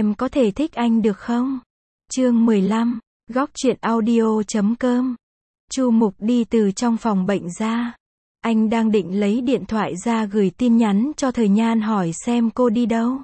em có thể thích anh được không? Chương 15, góc truyện audio.com. Chu Mục đi từ trong phòng bệnh ra. Anh đang định lấy điện thoại ra gửi tin nhắn cho Thời Nhan hỏi xem cô đi đâu.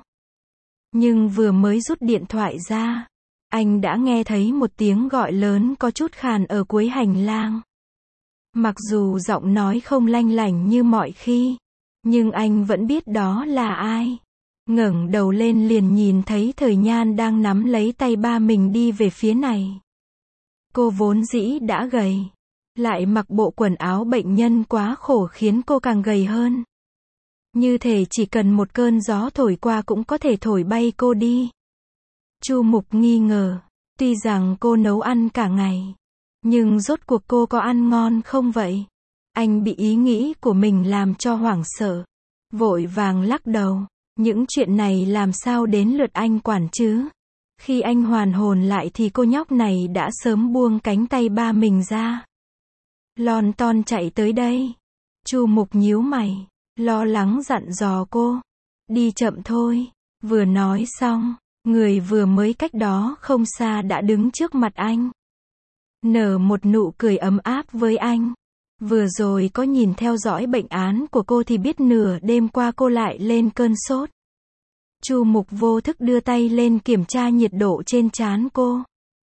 Nhưng vừa mới rút điện thoại ra, anh đã nghe thấy một tiếng gọi lớn có chút khàn ở cuối hành lang. Mặc dù giọng nói không lanh lảnh như mọi khi, nhưng anh vẫn biết đó là ai. Ngẩng đầu lên liền nhìn thấy Thời Nhan đang nắm lấy tay ba mình đi về phía này. Cô vốn dĩ đã gầy, lại mặc bộ quần áo bệnh nhân quá khổ khiến cô càng gầy hơn. Như thể chỉ cần một cơn gió thổi qua cũng có thể thổi bay cô đi. Chu Mục nghi ngờ, tuy rằng cô nấu ăn cả ngày, nhưng rốt cuộc cô có ăn ngon không vậy? Anh bị ý nghĩ của mình làm cho hoảng sợ, vội vàng lắc đầu, những chuyện này làm sao đến lượt anh quản chứ? Khi anh hoàn hồn lại thì cô nhóc này đã sớm buông cánh tay ba mình ra. Lon ton chạy tới đây. Chu Mục nhíu mày, lo lắng dặn dò cô, đi chậm thôi. Vừa nói xong, người vừa mới cách đó không xa đã đứng trước mặt anh, nở một nụ cười ấm áp với anh. Vừa rồi có nhìn theo dõi bệnh án của cô thì biết nửa đêm qua cô lại lên cơn sốt. Chu Mục vô thức đưa tay lên kiểm tra nhiệt độ trên trán cô.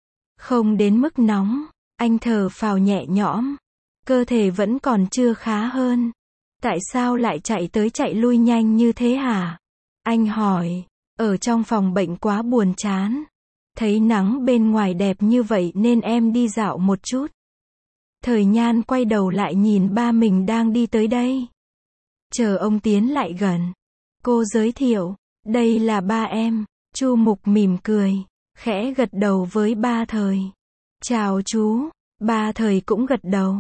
Không đến mức nóng, anh thở phào nhẹ nhõm. Cơ thể vẫn còn chưa khá hơn. Tại sao lại chạy tới chạy lui nhanh như thế hả? Anh hỏi, ở trong phòng bệnh quá buồn chán. Thấy nắng bên ngoài đẹp như vậy nên em đi dạo một chút. Thời Nhan quay đầu lại nhìn ba mình đang đi tới đây. Chờ ông tiến lại gần, cô giới thiệu, đây là ba em. Chu Mục mỉm cười, khẽ gật đầu với ba Thời. Chào chú. Ba Thời cũng gật đầu,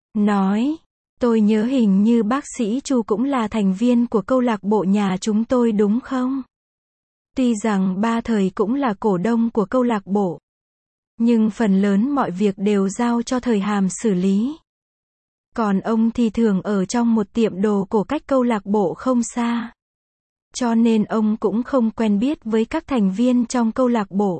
nói, tôi nhớ hình như bác sĩ Chu cũng là thành viên của câu lạc bộ nhà chúng tôi đúng không? Tuy rằng ba Thời cũng là cổ đông của câu lạc bộ, nhưng phần lớn mọi việc đều giao cho Thời Hàm xử lý. Còn ông thì thường ở trong một tiệm đồ cổ cách câu lạc bộ không xa. Cho nên ông cũng không quen biết với các thành viên trong câu lạc bộ.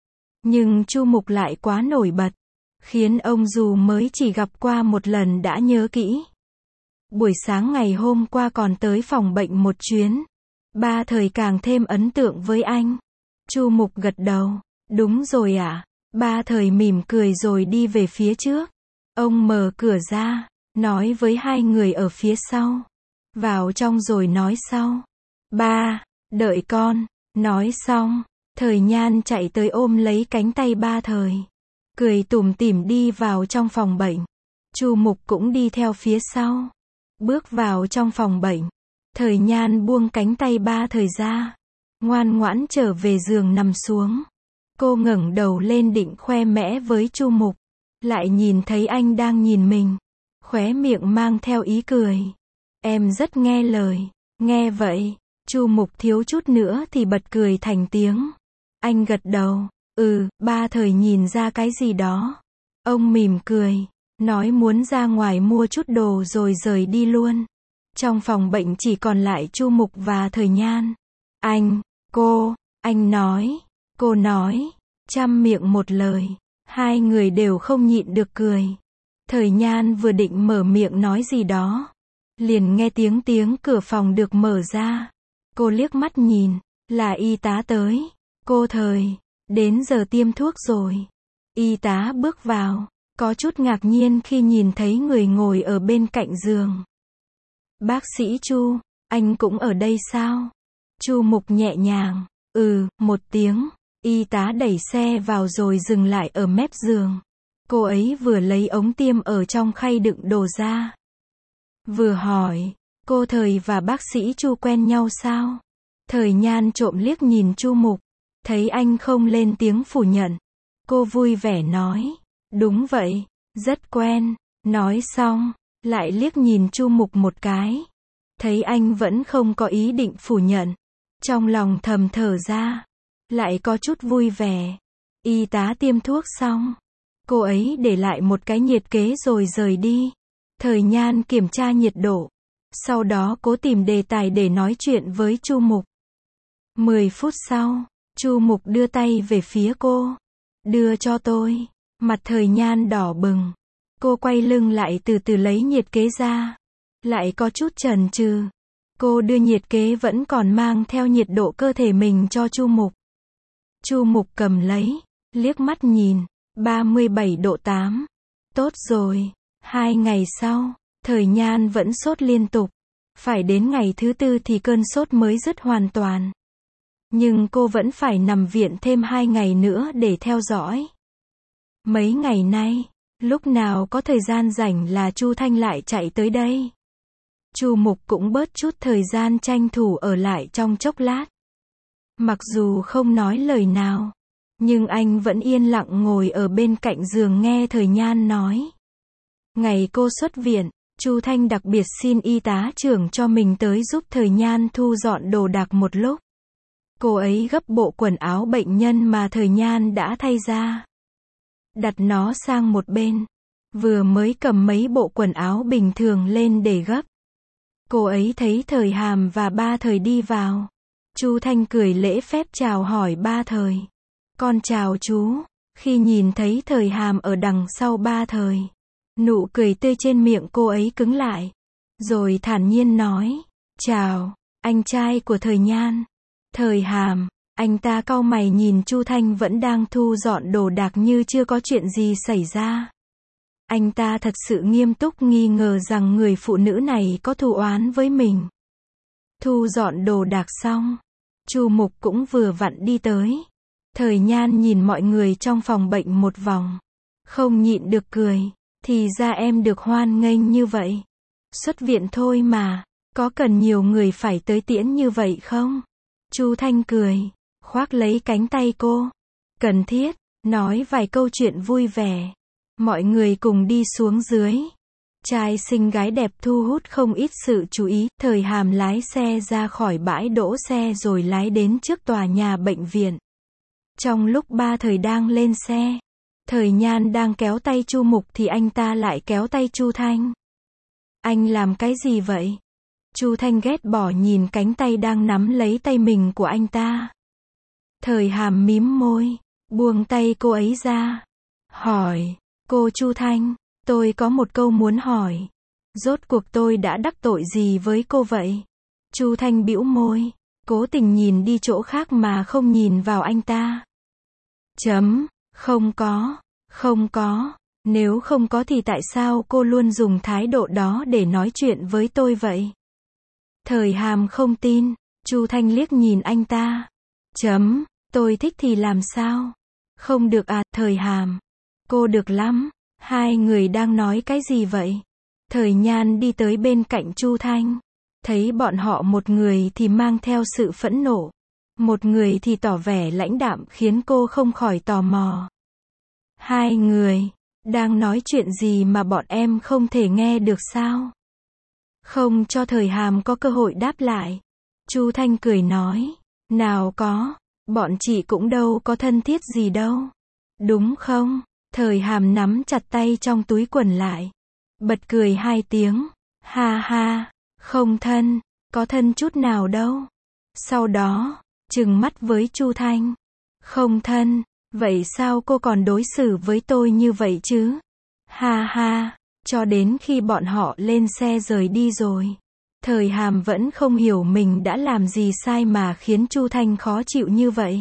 Nhưng Chu Mục lại quá nổi bật, khiến ông dù mới chỉ gặp qua một lần đã nhớ kỹ. Buổi sáng ngày hôm qua còn tới phòng bệnh một chuyến. Ba Thời càng thêm ấn tượng với anh. Chu Mục gật đầu, đúng rồi ạ. Ba Thời mỉm cười rồi đi về phía trước. Ông mở cửa ra, nói với hai người ở phía sau, vào trong rồi nói sau. Ba, đợi con. Nói xong, Thời Nhan chạy tới ôm lấy cánh tay ba Thời, cười tủm tỉm đi vào trong phòng bệnh. Chu Mục cũng đi theo phía sau. Bước vào trong phòng bệnh, Thời Nhan buông cánh tay ba Thời ra, ngoan ngoãn trở về giường nằm xuống. Cô ngẩng đầu lên định khoe mẽ với Chu Mục, lại nhìn thấy anh đang nhìn mình, khóe miệng mang theo ý cười. Em rất nghe lời. Nghe vậy, Chu Mục thiếu chút nữa thì bật cười thành tiếng. Anh gật đầu, ba Thời nhìn ra cái gì đó. Ông mỉm cười, nói muốn ra ngoài mua chút đồ rồi rời đi luôn. Trong phòng bệnh chỉ còn lại Chu Mục và Thời Nhan. Anh nói, cô nói, trăm miệng một lời. Hai người đều không nhịn được cười. Thời Nhan vừa định mở miệng nói gì đó, liền nghe tiếng cửa phòng được mở ra. Cô liếc mắt nhìn, là y tá tới. Cô Thời, đến giờ tiêm thuốc rồi. Y tá bước vào, có chút ngạc nhiên khi nhìn thấy người ngồi ở bên cạnh giường. Bác sĩ Chu, anh cũng ở đây sao? Chu Mục nhẹ nhàng, một tiếng. Y tá đẩy xe vào rồi dừng lại ở mép giường. Cô ấy vừa lấy ống tiêm ở trong khay đựng đồ ra, vừa hỏi, cô Thời và bác sĩ Chu quen nhau sao? Thời Nhan trộm liếc nhìn Chu Mục, thấy anh không lên tiếng phủ nhận. Cô vui vẻ nói, đúng vậy, rất quen. Nói xong, lại liếc nhìn Chu Mục một cái. Thấy anh vẫn không có ý định phủ nhận. Trong lòng thầm thở ra, lại có chút vui vẻ. Y tá tiêm thuốc xong, cô ấy để lại một cái nhiệt kế rồi rời đi. Thời Nhan kiểm tra nhiệt độ, sau đó cố tìm đề tài để nói chuyện với Chu Mục. 10 phút sau, Chu Mục đưa tay về phía cô. Đưa cho tôi. Mặt Thời Nhan đỏ bừng. Cô quay lưng lại từ từ lấy nhiệt kế ra. Lại có chút chần chừ. Cô đưa nhiệt kế vẫn còn mang theo nhiệt độ cơ thể mình cho Chu Mục. Chu Mục cầm lấy, liếc mắt nhìn, 37 độ 8. Tốt rồi. 2 ngày sau, Thời Nhan vẫn sốt liên tục. Phải đến ngày thứ 4 thì cơn sốt mới dứt hoàn toàn. Nhưng cô vẫn phải nằm viện thêm 2 ngày nữa để theo dõi. Mấy ngày nay, lúc nào có thời gian rảnh là Chu Thanh lại chạy tới đây. Chu Mục cũng bớt chút thời gian tranh thủ ở lại trong chốc lát. Mặc dù không nói lời nào, nhưng anh vẫn yên lặng ngồi ở bên cạnh giường nghe Thời Nhan nói. Ngày cô xuất viện, Chu Thanh đặc biệt xin y tá trưởng cho mình tới giúp Thời Nhan thu dọn đồ đạc một lúc. Cô ấy gấp bộ quần áo bệnh nhân mà Thời Nhan đã thay ra. Đặt nó sang một bên. Vừa mới cầm mấy bộ quần áo bình thường lên để gấp. Cô ấy thấy Thời Hàm và ba Thời đi vào. Chu Thanh cười lễ phép chào hỏi ba Thời. Con chào chú. Khi nhìn thấy Thời Hàm ở đằng sau ba Thời, nụ cười tươi trên miệng cô ấy cứng lại. Rồi thản nhiên nói. Chào, anh trai của Thời Nhan. Thời Hàm. Anh ta cau mày nhìn Chu Thanh vẫn đang thu dọn đồ đạc như chưa có chuyện gì xảy ra. Anh ta thật sự nghiêm túc nghi ngờ rằng người phụ nữ này có thù oán với mình. Thu dọn đồ đạc xong, Chu Mục cũng vừa vặn đi tới. Thời Nhan nhìn mọi người trong phòng bệnh một vòng, không nhịn được cười. Thì ra em được hoan nghênh như vậy. Xuất viện thôi mà, có cần nhiều người phải tới tiễn như vậy không? Chu Thanh cười, khoác lấy cánh tay cô. Cần thiết, nói vài câu chuyện vui vẻ. Mọi người cùng đi xuống dưới. Trai xinh gái đẹp thu hút không ít sự chú ý. Thời Hàm lái xe ra khỏi bãi đỗ xe rồi lái đến trước tòa nhà bệnh viện. Trong lúc ba Thời đang lên xe, Thời Nhan đang kéo tay Chu Mục thì anh ta lại kéo tay Chu Thanh. Anh làm cái gì vậy? Chu Thanh ghét bỏ nhìn cánh tay đang nắm lấy tay mình của anh ta. Thời Hàm mím môi, buông tay cô ấy ra. Hỏi, cô Chu Thanh, tôi có một câu muốn hỏi. Rốt cuộc tôi đã đắc tội gì với cô vậy? Chu Thanh bĩu môi, cố tình nhìn đi chỗ khác mà không nhìn vào anh ta. Không có. Nếu không có thì tại sao cô luôn dùng thái độ đó để nói chuyện với tôi vậy? Thời Hàm không tin. Chu Thanh liếc nhìn anh ta. Tôi thích thì làm sao? Không được à, Thời Hàm. Cô được lắm. Hai người đang nói cái gì vậy? Thời Nhan đi tới bên cạnh Chu Thanh. Thấy bọn họ một người thì mang theo sự phẫn nộ. Một người thì tỏ vẻ lãnh đạm khiến cô không khỏi tò mò. Hai người đang nói chuyện gì mà bọn em không thể nghe được sao? Không cho Thời Hàm có cơ hội đáp lại. Chu Thanh cười nói. Nào có, bọn chị cũng đâu có thân thiết gì đâu. Đúng không? Thời Hàm nắm chặt tay trong túi quần lại. Bật cười 2 tiếng. Ha ha, không thân, có thân chút nào đâu. Sau đó, trừng mắt với Chu Thanh. Không thân, vậy sao cô còn đối xử với tôi như vậy chứ? Ha ha, cho đến khi bọn họ lên xe rời đi rồi. Thời Hàm vẫn không hiểu mình đã làm gì sai mà khiến Chu Thanh khó chịu như vậy.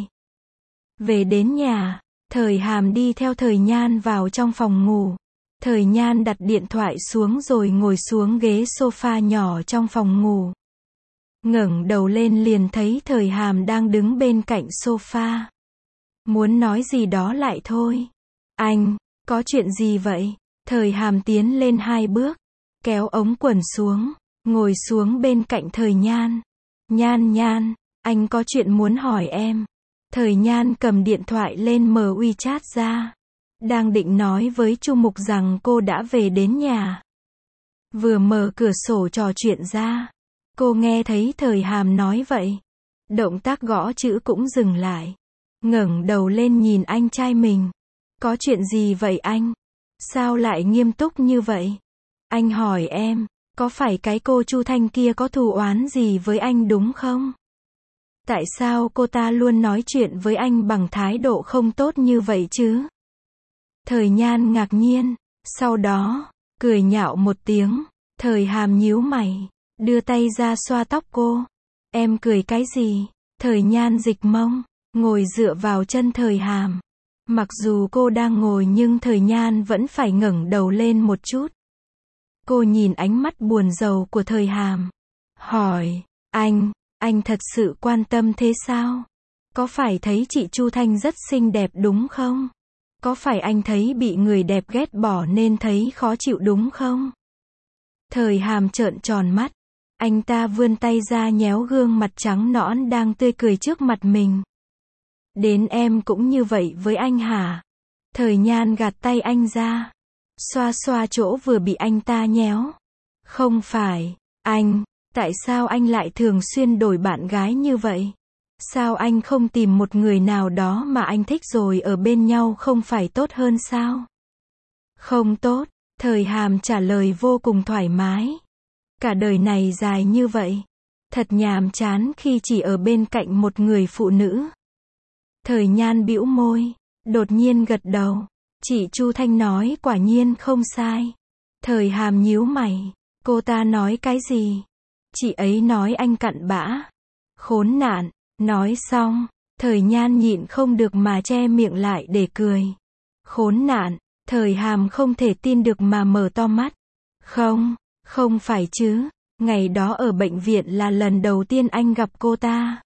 Về đến nhà, Thời Hàm đi theo Thời Nhan vào trong phòng ngủ. Thời Nhan đặt điện thoại xuống rồi ngồi xuống ghế sofa nhỏ trong phòng ngủ. Ngẩng đầu lên liền thấy Thời Hàm đang đứng bên cạnh sofa. Muốn nói gì đó lại thôi. Anh, có chuyện gì vậy? Thời Hàm tiến lên 2 bước, kéo ống quần xuống, ngồi xuống bên cạnh Thời Nhan. Nhan, anh có chuyện muốn hỏi em. Thời Nhan cầm điện thoại lên mở WeChat ra. Đang định nói với Chu Mục rằng cô đã về đến nhà. Vừa mở cửa sổ trò chuyện ra, cô nghe thấy Thời Hàm nói vậy. Động tác gõ chữ cũng dừng lại. Ngẩng đầu lên nhìn anh trai mình. Có chuyện gì vậy anh? Sao lại nghiêm túc như vậy? Anh hỏi em, có phải cái cô Chu Thanh kia có thù oán gì với anh đúng không? Tại sao cô ta luôn nói chuyện với anh bằng thái độ không tốt như vậy chứ? Thời Nhan ngạc nhiên, sau đó, cười nhạo một tiếng. Thời Hàm nhíu mày, đưa tay ra xoa tóc cô. Em cười cái gì? Thời Nhan dịch mông, ngồi dựa vào chân Thời Hàm. Mặc dù cô đang ngồi nhưng Thời Nhan vẫn phải ngẩng đầu lên một chút. Cô nhìn ánh mắt buồn rầu của Thời Hàm. Hỏi, anh thật sự quan tâm thế sao? Có phải thấy chị Chu Thanh rất xinh đẹp đúng không? Có phải anh thấy bị người đẹp ghét bỏ nên thấy khó chịu đúng không? Thời Hàm trợn tròn mắt. Anh ta vươn tay ra nhéo gương mặt trắng nõn đang tươi cười trước mặt mình. Đến em cũng như vậy với anh hả? Thời Nhan gạt tay anh ra. Xoa xoa chỗ vừa bị anh ta nhéo. Không phải, tại sao anh lại thường xuyên đổi bạn gái như vậy? Sao anh không tìm một người nào đó mà anh thích rồi ở bên nhau không phải tốt hơn sao? Không tốt, Thời Hàm trả lời vô cùng thoải mái. Cả đời này dài như vậy. Thật nhàm chán khi chỉ ở bên cạnh một người phụ nữ. Thời Nhan bĩu môi, đột nhiên gật đầu. Chị Chu Thanh nói quả nhiên không sai. Thời Hàm nhíu mày. Cô ta nói cái gì? Chị ấy nói anh cặn bã. Khốn nạn. Nói xong, Thời Nhan nhịn không được mà che miệng lại để cười. Khốn nạn. Thời Hàm không thể tin được mà mở to mắt. Không phải chứ. Ngày đó ở bệnh viện là lần đầu tiên anh gặp cô ta.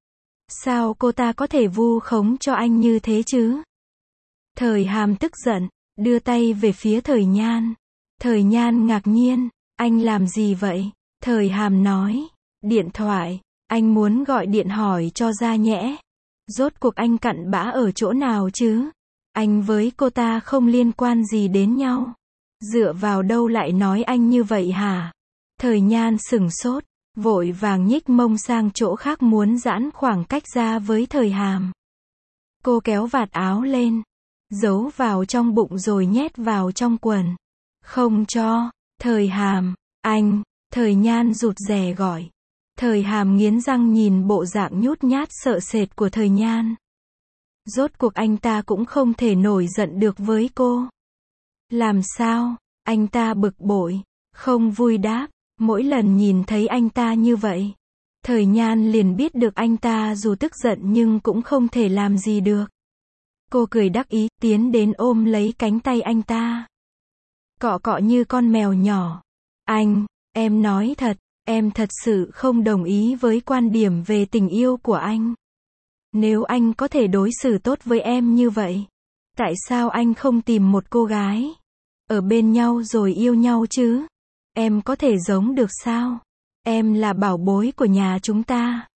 Sao cô ta có thể vu khống cho anh như thế chứ? Thời Hàm tức giận, đưa tay về phía Thời Nhan. Thời Nhan ngạc nhiên, anh làm gì vậy? Thời Hàm nói, điện thoại, anh muốn gọi điện hỏi cho ra nhẽ. Rốt cuộc anh cặn bã ở chỗ nào chứ? Anh với cô ta không liên quan gì đến nhau. Dựa vào đâu lại nói anh như vậy hả? Thời Nhan sửng sốt, vội vàng nhích mông sang chỗ khác muốn giãn khoảng cách ra với Thời Hàm. Cô kéo vạt áo lên, giấu vào trong bụng rồi nhét vào trong quần. Không cho, Thời Hàm, anh, Thời Nhan rụt rè gọi. Thời Hàm nghiến răng nhìn bộ dạng nhút nhát sợ sệt của Thời Nhan. Rốt cuộc anh ta cũng không thể nổi giận được với cô. Làm sao? Anh ta bực bội, không vui đáp. Mỗi lần nhìn thấy anh ta như vậy, Thời Nhan liền biết được anh ta dù tức giận nhưng cũng không thể làm gì được. Cô cười đắc ý, tiến đến ôm lấy cánh tay anh ta. Cọ cọ như con mèo nhỏ. Em nói thật, em thật sự không đồng ý với quan điểm về tình yêu của anh. Nếu anh có thể đối xử tốt với em như vậy, tại sao anh không tìm một cô gái ở bên nhau rồi yêu nhau chứ? Em có thể giống được sao? Em là bảo bối của nhà chúng ta.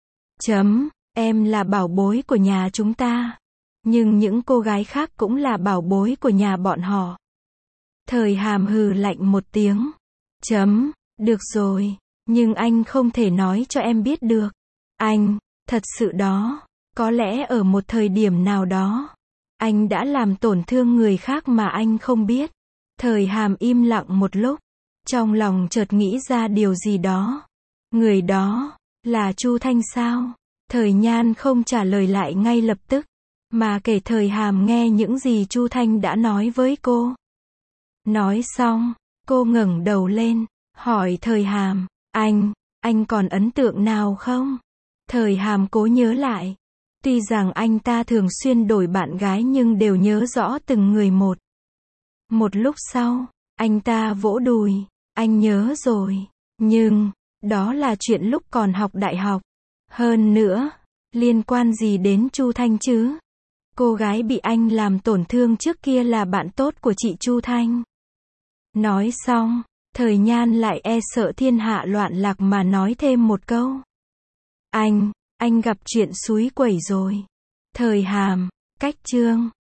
Em là bảo bối của nhà chúng ta. Nhưng những cô gái khác cũng là bảo bối của nhà bọn họ. Thời Hàm hừ lạnh một tiếng. Được rồi. Nhưng anh không thể nói cho em biết được. Thật sự đó. Có lẽ ở một thời điểm nào đó, anh đã làm tổn thương người khác mà anh không biết. Thời Hàm im lặng một lúc. Trong lòng chợt nghĩ ra điều gì đó. Người đó, là Chu Thanh sao? Thời Nhan không trả lời lại ngay lập tức, mà kể Thời Hàm nghe những gì Chu Thanh đã nói với cô. Nói xong, cô ngẩng đầu lên, hỏi Thời Hàm, anh còn ấn tượng nào không? Thời Hàm cố nhớ lại. Tuy rằng anh ta thường xuyên đổi bạn gái nhưng đều nhớ rõ từng người một. Một lúc sau, anh ta vỗ đùi. Anh nhớ rồi. Nhưng, đó là chuyện lúc còn học đại học. Hơn nữa, liên quan gì đến Chu Thanh chứ? Cô gái bị anh làm tổn thương trước kia là bạn tốt của chị Chu Thanh. Nói xong, Thời Nhan lại e sợ thiên hạ loạn lạc mà nói thêm một câu. Anh gặp chuyện xúi quẩy rồi. Thời Hàm, cách chương.